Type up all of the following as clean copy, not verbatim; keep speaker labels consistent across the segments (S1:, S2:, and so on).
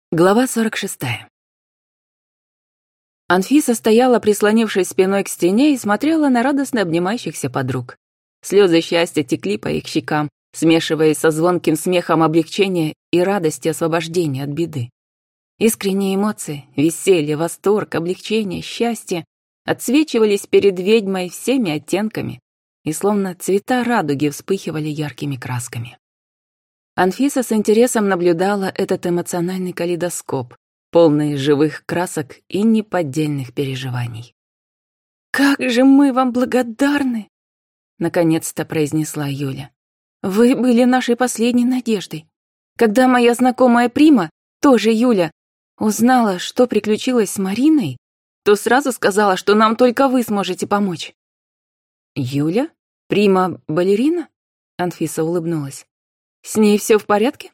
S1: Глава 46. Анфиса стояла, прислонившись спиной к стене, и смотрела на радостно обнимающихся подруг. Слезы счастья текли по их щекам, смешиваясь со звонким смехом облегчения и радости освобождения от беды. Искренние эмоции, веселье, восторг, облегчение, счастье отсвечивались перед ведьмой всеми оттенками и словно цвета радуги вспыхивали яркими красками. Анфиса с интересом наблюдала этот эмоциональный калейдоскоп, полный живых красок и неподдельных переживаний. «Как же мы вам благодарны!» — наконец-то произнесла Юля. «Вы были нашей последней надеждой. Когда моя знакомая Прима, тоже Юля, узнала, что приключилось с Мариной, то сразу сказала, что нам только вы сможете помочь». «Юля? Прима-балерина?» — Анфиса улыбнулась. «С ней все в порядке?»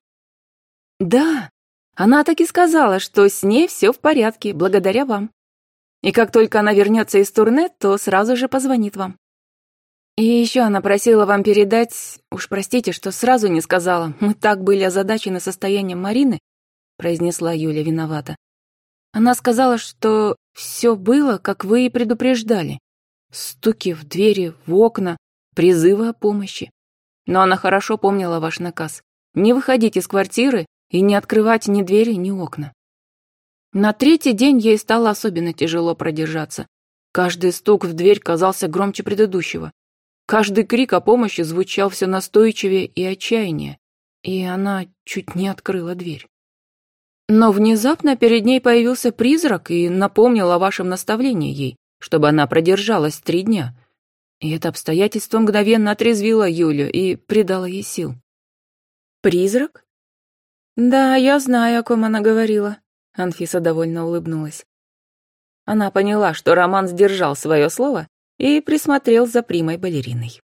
S1: «Да, она так и сказала, что с ней все в порядке, благодаря вам. И как только она вернется из турне, то сразу же позвонит вам. И еще она просила вам передать, уж простите, что сразу не сказала, мы так были озадачены состоянием Марины», произнесла Юля виновата. «Она сказала, что все было, как вы и предупреждали. Стуки в двери, в окна, призывы о помощи. Но она хорошо помнила ваш наказ. Не выходить из квартиры и не открывать ни двери, ни окна. На третий день ей стало особенно тяжело продержаться. Каждый стук в дверь казался громче предыдущего. Каждый крик о помощи звучал все настойчивее и отчаяннее, и она чуть не открыла дверь. Но внезапно перед ней появился призрак и напомнил о вашем наставлении ей, чтобы она продержалась 3 дня. И это обстоятельство мгновенно отрезвило Юлю и придало ей сил. «Призрак?» «Да, я знаю, о ком она говорила», — Анфиса довольно улыбнулась. Она поняла, что Роман сдержал свое слово и присмотрел за Примой-балериной.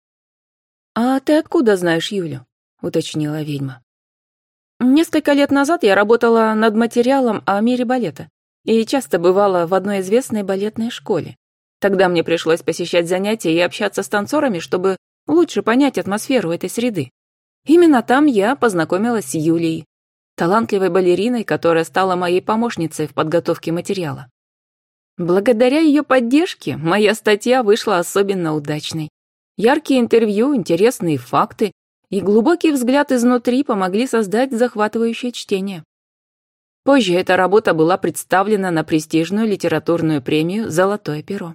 S1: «А ты откуда знаешь Юлю?» — уточнила ведьма. «Несколько лет назад я работала над материалом о мире балета и часто бывала в одной известной балетной школе. Тогда мне пришлось посещать занятия и общаться с танцорами, чтобы лучше понять атмосферу этой среды. Именно там я познакомилась с Юлией, талантливой балериной, которая стала моей помощницей в подготовке материала. Благодаря ее поддержке моя статья вышла особенно удачной. Яркие интервью, интересные факты и глубокий взгляд изнутри помогли создать захватывающее чтение. Позже эта работа была представлена на престижную литературную премию «Золотое перо».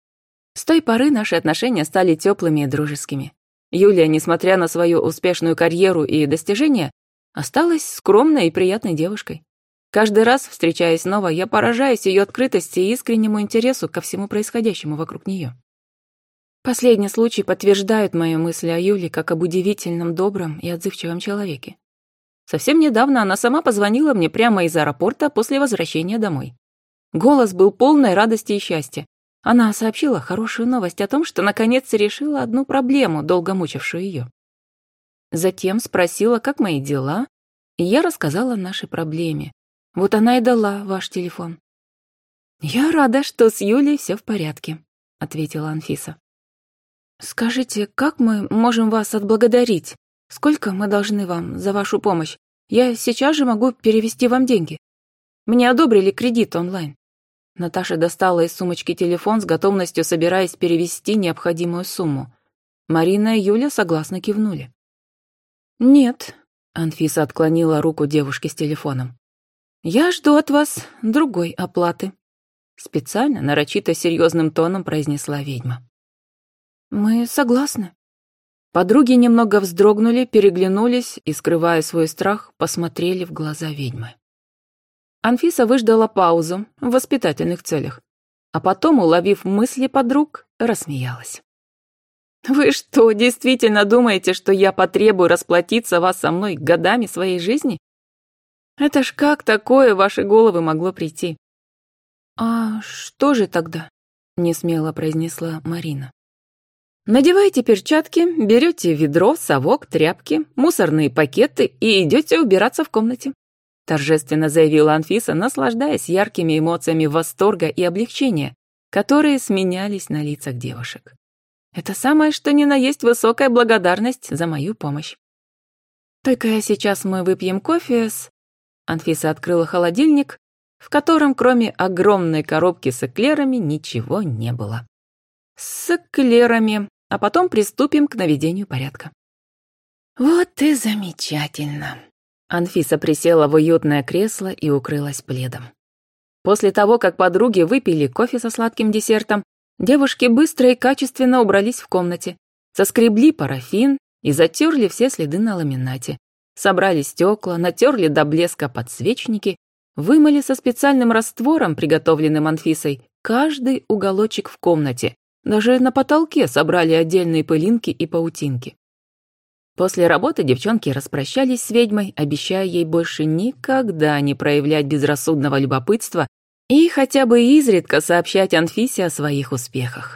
S1: С той поры наши отношения стали теплыми и дружескими. Юлия, несмотря на свою успешную карьеру и достижения, осталась скромной и приятной девушкой. Каждый раз, встречаясь снова, я поражаюсь ее открытости и искреннему интересу ко всему происходящему вокруг нее. Последний случай подтверждает мою мысль о Юле как об удивительном, добром и отзывчивом человеке. Совсем недавно она сама позвонила мне прямо из аэропорта после возвращения домой. Голос был полной радости и счастья. Она сообщила хорошую новость о том, что наконец решила одну проблему, долго мучившую ее. Затем спросила, как мои дела, и я рассказала о нашей проблеме. Вот она и дала ваш телефон. «Я рада, что с Юлей все в порядке», — ответила Анфиса. «Скажите, как мы можем вас отблагодарить? Сколько мы должны вам за вашу помощь? Я сейчас же могу перевести вам деньги. Мне одобрили кредит онлайн». Наташа достала из сумочки телефон с готовностью, собираясь перевести необходимую сумму. Марина и Юля согласно кивнули. «Нет», — Анфиса отклонила руку девушки с телефоном. «Я жду от вас другой оплаты», — специально, нарочито серьезным тоном произнесла ведьма. «Мы согласны». Подруги немного вздрогнули, переглянулись и, скрывая свой страх, посмотрели в глаза ведьмы. Анфиса выждала паузу в воспитательных целях, а потом, уловив мысли подруг, рассмеялась. «Вы что, действительно думаете, что я потребую расплатиться вас со мной годами своей жизни? Это ж как такое в ваши головы могло прийти?» «А что же тогда?» — несмело произнесла Марина. «Надевайте перчатки, берете ведро, совок, тряпки, мусорные пакеты и идете убираться в комнате», — торжественно заявила Анфиса, наслаждаясь яркими эмоциями восторга и облегчения, которые сменялись на лицах девушек. «Это самое что ни на есть высокая благодарность за мою помощь. Только сейчас мы выпьем кофе с...» Анфиса открыла холодильник, в котором кроме огромной коробки с эклерами ничего не было. С эклерами, а потом приступим к наведению порядка. Вот и замечательно. Анфиса присела в уютное кресло и укрылась пледом. После того, как подруги выпили кофе со сладким десертом, девушки быстро и качественно убрались в комнате, соскребли парафин и затерли все следы на ламинате, собрали стекла, натерли до блеска подсвечники, вымыли со специальным раствором, приготовленным Анфисой, каждый уголочек в комнате, даже на потолке собрали отдельные пылинки и паутинки. После работы девчонки распрощались с ведьмой, обещая ей больше никогда не проявлять безрассудного любопытства и хотя бы изредка сообщать Анфисе о своих успехах.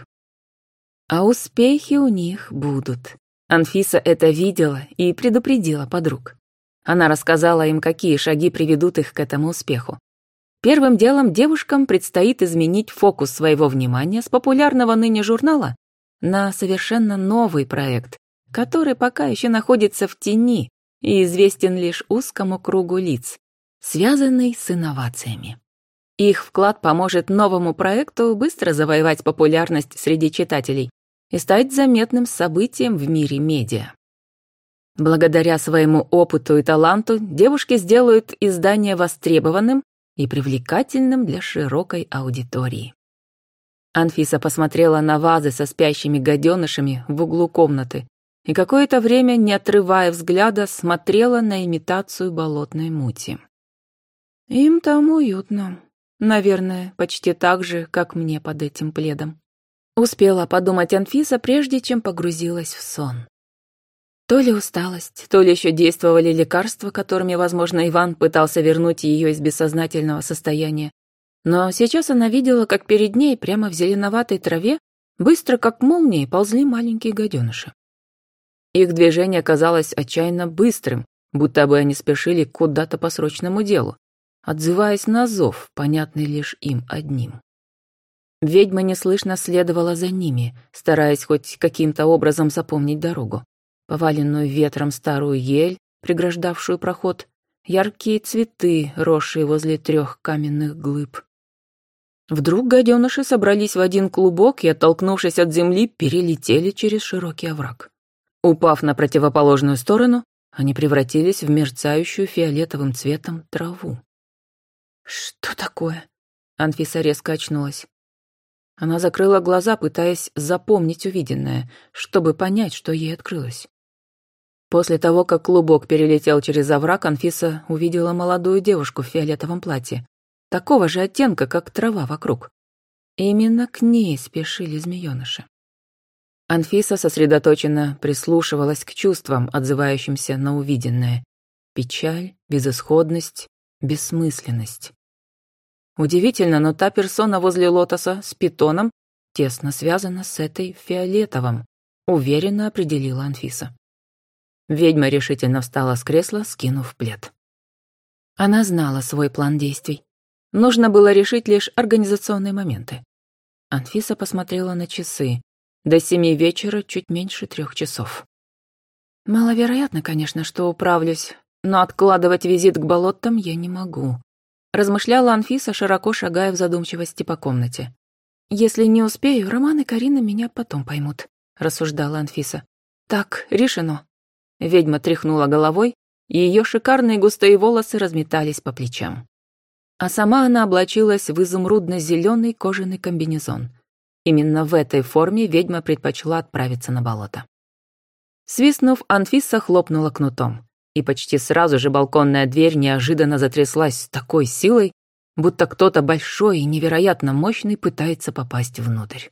S1: А успехи у них будут. Анфиса это видела и предупредила подруг. Она рассказала им, какие шаги приведут их к этому успеху. Первым делом девушкам предстоит изменить фокус своего внимания с популярного ныне журнала на совершенно новый проект, который пока еще находится в тени и известен лишь узкому кругу лиц, связанный с инновациями. Их вклад поможет новому проекту быстро завоевать популярность среди читателей и стать заметным событием в мире медиа. Благодаря своему опыту и таланту девушки сделают издание востребованным и привлекательным для широкой аудитории. Анфиса посмотрела на вазы со спящими гаденышами в углу комнаты и какое-то время, не отрывая взгляда, смотрела на имитацию болотной мути. Им там уютно. Наверное, почти так же, как мне под этим пледом. Успела подумать Анфиса, прежде чем погрузилась в сон. То ли усталость, то ли еще действовали лекарства, которыми, возможно, Иван пытался вернуть ее из бессознательного состояния. Но сейчас она видела, как перед ней, прямо в зеленоватой траве, быстро, как молнии, ползли маленькие гаденыши. Их движение казалось отчаянно быстрым, будто бы они спешили куда-то по срочному делу, отзываясь на зов, понятный лишь им одним. Ведьма неслышно следовала за ними, стараясь хоть каким-то образом запомнить дорогу. Поваленную ветром старую ель, преграждавшую проход, яркие цветы, росшие возле 3 каменных глыб. Вдруг гаденыши собрались в один клубок и, оттолкнувшись от земли, перелетели через широкий овраг. Упав на противоположную сторону, они превратились в мерцающую фиолетовым цветом траву. «Что такое?» Анфиса резко очнулась. Она закрыла глаза, пытаясь запомнить увиденное, чтобы понять, что ей открылось. После того, как клубок перелетел через овраг, Анфиса увидела молодую девушку в фиолетовом платье, такого же оттенка, как трава вокруг. Именно к ней спешили змеёныши. Анфиса сосредоточенно прислушивалась к чувствам, отзывающимся на увиденное. Печаль, безысходность, бессмысленность. Удивительно, но та персона возле лотоса с питоном тесно связана с этой фиолетовым, уверенно определила Анфиса. Ведьма решительно встала с кресла, скинув плед. Она знала свой план действий. Нужно было решить лишь организационные моменты. Анфиса посмотрела на часы. До 7 вечера чуть меньше 3 часов. Маловероятно, конечно, что управлюсь, но откладывать визит к болотам я не могу. Размышляла Анфиса, широко шагая в задумчивости по комнате. «Если не успею, Роман и Карина меня потом поймут», — рассуждала Анфиса. «Так, решено». Ведьма тряхнула головой, и ее шикарные густые волосы разметались по плечам. А сама она облачилась в изумрудно-зеленый кожаный комбинезон. Именно в этой форме ведьма предпочла отправиться на болото. Свистнув, Анфиса хлопнула кнутом, и почти сразу же балконная дверь неожиданно затряслась с такой силой, будто кто-то большой и невероятно мощный пытается попасть внутрь.